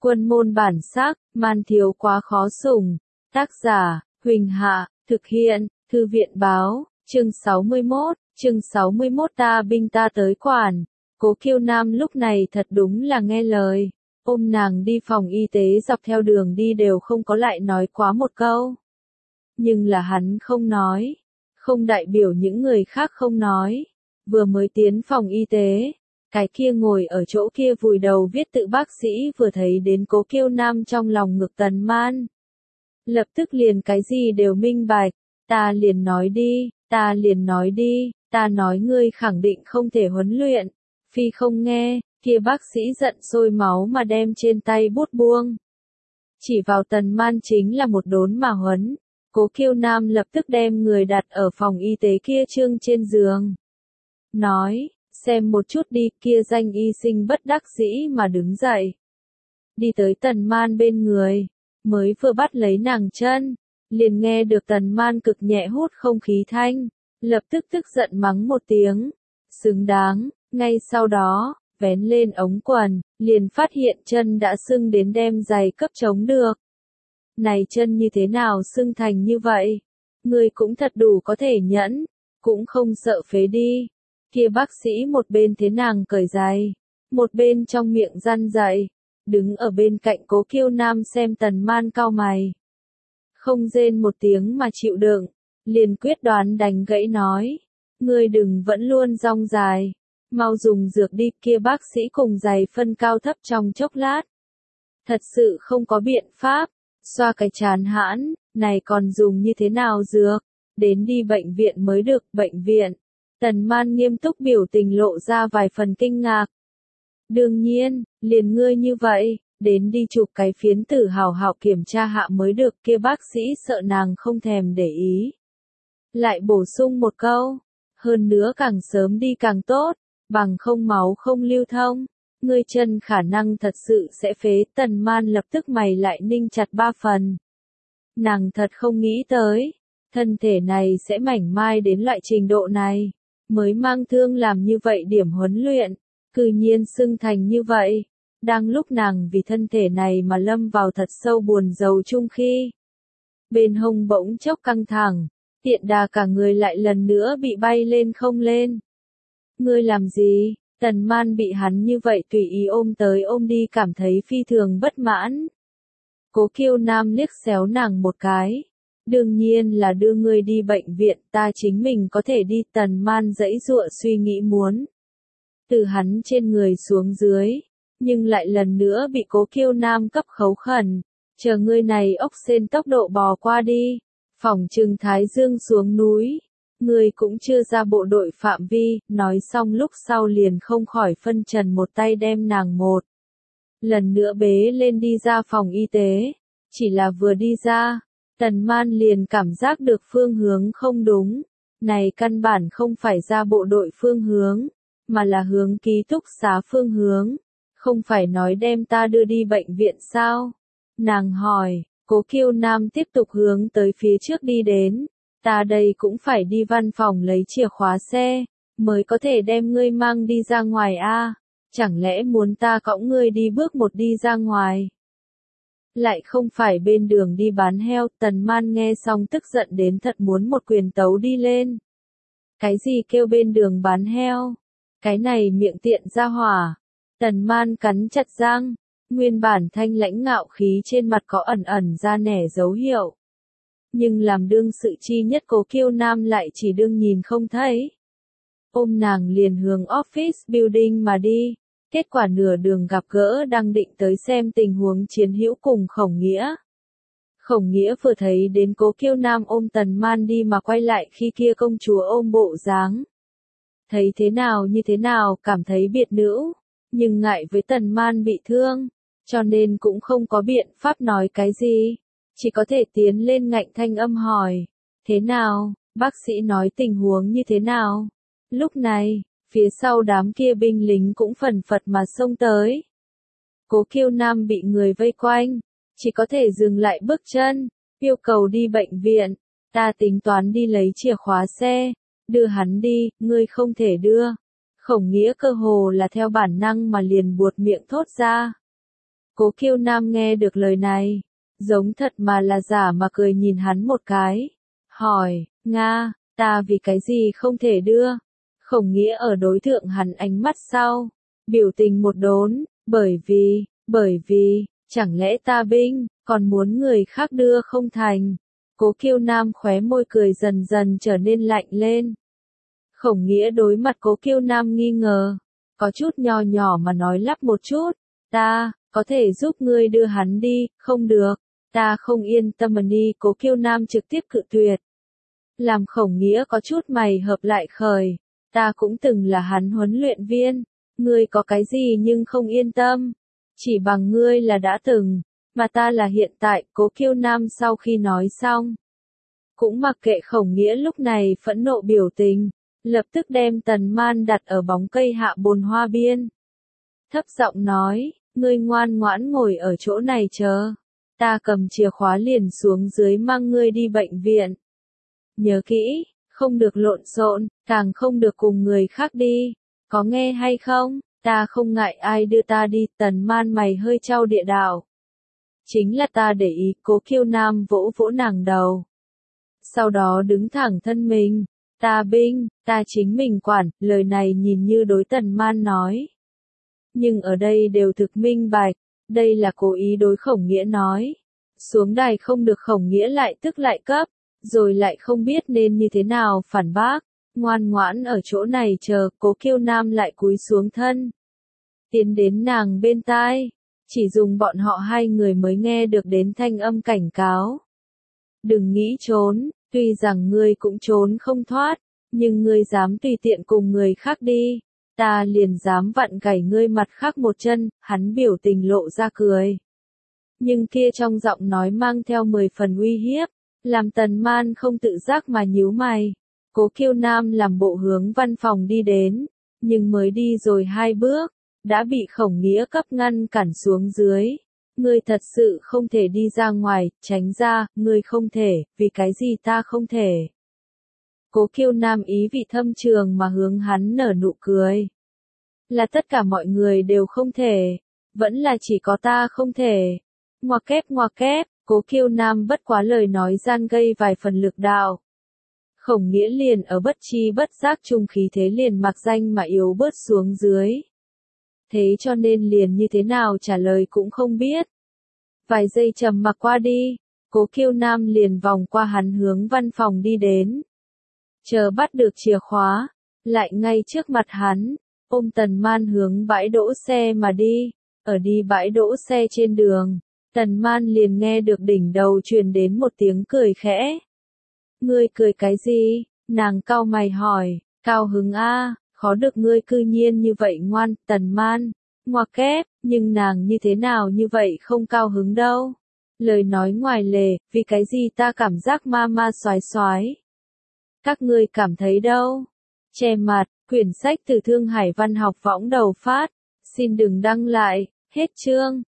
Quân môn bản sắc, man thiếu quá khó sủng. Tác giả, Huỳnh Hạ, thực hiện, Thư viện báo, chương 61 ta binh ta tới quản. Cố Kiêu Nam lúc này thật đúng là nghe lời, ôm nàng đi phòng y tế dọc theo đường đi đều không có lại nói quá một câu. Nhưng là hắn không nói, không đại biểu những người khác không nói. Vừa mới tiến phòng y tế, cái kia ngồi ở chỗ kia vùi đầu viết tự bác sĩ vừa thấy đến Cố Kiêu Nam trong lòng ngực Tần Man. Lập tức liền cái gì đều minh bạch, ta liền nói đi, ta nói ngươi khẳng định không thể huấn luyện. Phi không nghe, kia bác sĩ giận sôi máu mà đem trên tay bút buông. Chỉ vào Tần Man chính là một đốn mà huấn. Cố Kiêu Nam lập tức đem người đặt ở phòng y tế kia trương trên giường. Nói, xem một chút đi, kia danh y sinh bất đắc dĩ mà đứng dậy. Đi tới Tần Man bên người, mới vừa bắt lấy nàng chân, liền nghe được Tần Man cực nhẹ hút không khí thanh, lập tức tức giận mắng một tiếng, xứng đáng, ngay sau đó, vén lên ống quần, liền phát hiện chân đã sưng đến đem giày cấp chống được. Này chân như thế nào sưng thành như vậy? Ngươi cũng thật đủ có thể nhẫn, cũng không sợ phế đi. Kia bác sĩ một bên thế nàng cởi giày, một bên trong miệng răn dạy, đứng ở bên cạnh Cố Kiêu Nam xem Tần Man cau mày. Không rên một tiếng mà chịu đựng, liền quyết đoán đánh gãy nói, ngươi đừng vẫn luôn rong dài, mau dùng dược đi. Kia bác sĩ cùng giày phân cao thấp trong chốc lát. Thật sự không có biện pháp, xoa cái chán hãn, này còn dùng như thế nào dược, đến đi bệnh viện mới được. Bệnh viện, Tần Man nghiêm túc biểu tình lộ ra vài phần kinh ngạc. Đương nhiên, liền ngươi như vậy, đến đi chụp cái phiến tử hào hào kiểm tra hạ mới được. Kia bác sĩ sợ nàng không thèm để ý, lại bổ sung một câu, hơn nữa càng sớm đi càng tốt, bằng không máu không lưu thông, ngươi chân khả năng thật sự sẽ phế. Tần Man lập tức mày lại ninh chặt ba phần. Nàng thật không nghĩ tới, thân thể này sẽ mảnh mai đến loại trình độ này, mới mang thương làm như vậy điểm huấn luyện, cư nhiên sưng thành như vậy. Đang lúc nàng vì thân thể này mà lâm vào thật sâu buồn rầu chung khi, bên hông bỗng chốc căng thẳng, tiện đà cả người lại lần nữa bị bay lên không lên. Ngươi làm gì? Tần Man bị hắn như vậy tùy ý ôm tới ôm đi cảm thấy phi thường bất mãn. Cố Kiêu Nam liếc xéo nàng một cái. Đương nhiên là đưa ngươi đi bệnh viện, ta chính mình có thể đi. Tần Man giãy giụa suy nghĩ muốn từ hắn trên người xuống dưới, nhưng lại lần nữa bị Cố Kiêu Nam cấp khấu khẩn. Chờ ngươi này ốc sên tốc độ bò qua đi, phỏng chừng Thái Dương xuống núi. Ngươi cũng chưa ra bộ đội phạm vi. Nói xong lúc sau liền không khỏi phân trần một tay đem nàng một lần nữa bế lên đi ra phòng y tế. Chỉ là vừa đi ra, Tần Man liền cảm giác được phương hướng không đúng. Này căn bản không phải ra bộ đội phương hướng, mà là hướng ký túc xá phương hướng. Không phải nói đem ta đưa đi bệnh viện sao? Nàng hỏi. Cố Kiêu Nam tiếp tục hướng tới phía trước đi đến. Ta đây cũng phải đi văn phòng lấy chìa khóa xe, mới có thể đem ngươi mang đi ra ngoài a. Chẳng lẽ muốn ta cõng ngươi đi bước một đi ra ngoài? Lại không phải bên đường đi bán heo. Tần Man nghe xong tức giận đến thật muốn một quyền tấu đi lên. Cái gì kêu bên đường bán heo? Cái này miệng tiện ra hỏa. Tần Man cắn chặt răng, nguyên bản thanh lãnh ngạo khí trên mặt có ẩn ẩn ra nẻ dấu hiệu. Nhưng làm đương sự chi nhất Cố Kiêu Nam lại chỉ đương nhìn không thấy. Ôm nàng liền hướng office building mà đi. Kết quả nửa đường gặp gỡ đang định tới xem tình huống Chiến Hữu cùng Khổng Nghĩa. Khổng Nghĩa vừa thấy đến Cố Kiêu Nam ôm Tần Man đi mà quay lại khi kia công chúa ôm bộ dáng. Thấy thế nào cảm thấy biệt nữ, nhưng ngại với Tần Man bị thương, cho nên cũng không có biện pháp nói cái gì. Chỉ có thể tiến lên ngạnh thanh âm hỏi, thế nào, bác sĩ nói tình huống như thế nào? Lúc này, phía sau đám kia binh lính cũng phần phật mà xông tới. Cố Kiêu Nam bị người vây quanh, chỉ có thể dừng lại bước chân, yêu cầu đi bệnh viện. Ta tính toán đi lấy chìa khóa xe, đưa hắn đi. Ngươi không thể đưa. Khổng Nghĩa cơ hồ là theo bản năng mà liền buột miệng thốt ra. Cố Kiêu Nam nghe được lời này, giống thật mà là giả mà cười nhìn hắn một cái. Hỏi, Nga, ta vì cái gì không thể đưa? Khổng Nghĩa ở đối thượng hắn ánh mắt sau, biểu tình một đốn, bởi vì, chẳng lẽ ta binh, còn muốn người khác đưa không thành? Cố Kiêu Nam khóe môi cười dần dần trở nên lạnh lên. Khổng Nghĩa đối mặt Cố Kiêu Nam nghi ngờ, có chút nho nhỏ mà nói lắp một chút, ta, có thể giúp ngươi đưa hắn đi, không được, ta không yên tâm mà đi. Cố Kiêu Nam trực tiếp cự tuyệt. Làm Khổng Nghĩa có chút mày hợp lại khởi, ta cũng từng là hắn huấn luyện viên, ngươi có cái gì nhưng không yên tâm, chỉ bằng ngươi là đã từng, mà ta là hiện tại. Cố Kiêu Nam sau khi nói xong, cũng mặc kệ Khổng Nghĩa lúc này phẫn nộ biểu tình, lập tức đem Tần Man đặt ở bóng cây hạ bồn hoa biên. Thấp giọng nói, ngươi ngoan ngoãn ngồi ở chỗ này chờ, ta cầm chìa khóa liền xuống dưới mang ngươi đi bệnh viện. Nhớ kỹ, không được lộn xộn, càng không được cùng người khác đi, có nghe hay không? Ta không ngại ai đưa ta đi. Tần Man mày hơi chau địa đạo. Chính là ta để ý. Cố Kiêu Nam vỗ vỗ nàng đầu. Sau đó đứng thẳng thân mình. Ta binh, ta chính mình quản. Lời này nhìn như đối Tần Man nói, nhưng ở đây đều thực minh bạch, đây là cố ý đối Khổng Nghĩa nói. Xuống đài không được. Khổng Nghĩa lại tức lại cấp, rồi lại không biết nên như thế nào phản bác, ngoan ngoãn ở chỗ này chờ. Cố Kiêu Nam lại cúi xuống thân, tiến đến nàng bên tai, chỉ dùng bọn họ hai người mới nghe được đến thanh âm cảnh cáo. Đừng nghĩ trốn, tuy rằng ngươi cũng trốn không thoát, nhưng ngươi dám tùy tiện cùng người khác đi, ta liền dám vặn gãy ngươi mặt khác một chân. Hắn biểu tình lộ ra cười, nhưng kia trong giọng nói mang theo 10 phần uy hiếp, làm Tần Man không tự giác mà nhíu mày. Cố Kiêu Nam làm bộ hướng văn phòng đi đến, nhưng mới đi rồi 2 bước, đã bị Khổng Nghĩa cấp ngăn cản xuống dưới. Ngươi thật sự không thể đi ra ngoài, tránh ra. Ngươi không thể, vì cái gì ta không thể? Cố Kiêu Nam ý vị thâm trường mà hướng hắn nở nụ cười. Là tất cả mọi người đều không thể, vẫn là chỉ có ta không thể. Ngoặc kép, Cố Kiêu Nam bất quá lời nói gian gây vài phần lực đạo. Khổng Nghĩa liền ở bất chi bất giác chung khí thế liền mặc danh mà yếu bớt xuống dưới. Thế cho nên liền như thế nào trả lời cũng không biết. Vài giây trầm mặc qua đi, Cố Kiêu Nam liền vòng qua hắn hướng văn phòng đi đến. Chờ bắt được chìa khóa, lại ngay trước mặt hắn, ôm Tần Man hướng bãi đỗ xe mà đi. Ở đi bãi đỗ xe trên đường, Tần Man liền nghe được đỉnh đầu truyền đến một tiếng cười khẽ. Ngươi cười cái gì? Nàng cau mày hỏi. Cao hứng a, khó được ngươi cư nhiên như vậy ngoan. Tần Man, ngoặc kép, nhưng nàng như thế nào như vậy không cao hứng đâu. Lời nói ngoài lề, vì cái gì ta cảm giác ma ma xoái xoái. Các ngươi cảm thấy đâu? Che mặt, quyển sách từ Thương Hải Văn học võng đầu phát. Xin đừng đăng lại, hết chương.